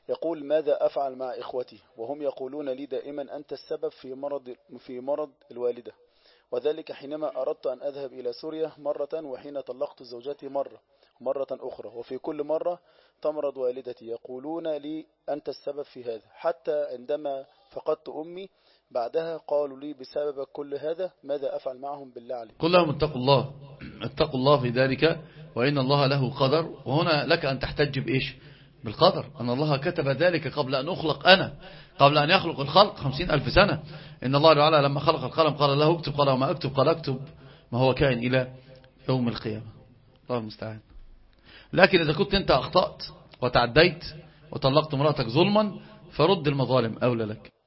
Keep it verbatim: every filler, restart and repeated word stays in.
يقول: ماذا أفعل مع إخوتي وهم يقولون لي دائما أنت السبب في مرض في مرض الوالدة، وذلك حينما أردت أن أذهب إلى سوريا مرة، وحين طلقت زوجتي مرة مرة أخرى، وفي كل مرة تمرض والدتي يقولون لي أنت السبب في هذا، حتى عندما فقدت أمي بعدها قالوا لي بسبب كل هذا ماذا أفعل معهم بالله عليك؟ قل لهم اتقوا الله، اتقوا الله في ذلك، وإن الله له قدر. وهنا لك أن تحتج بإيش؟ بالقدر، أن الله كتب ذلك قبل أن أخلق أنا، قبل أن يخلق الخلق خمسين ألف سنة. إن الله تعالى لما خلق القلم قال له اكتب، قال وما اكتب، قال اكتب ما هو كائن إلى يوم القيامة. الله المستعان. لكن إذا كنت أنت أخطأت وتعديت وطلقت مراتك ظلما، فرد المظالم أولى لك.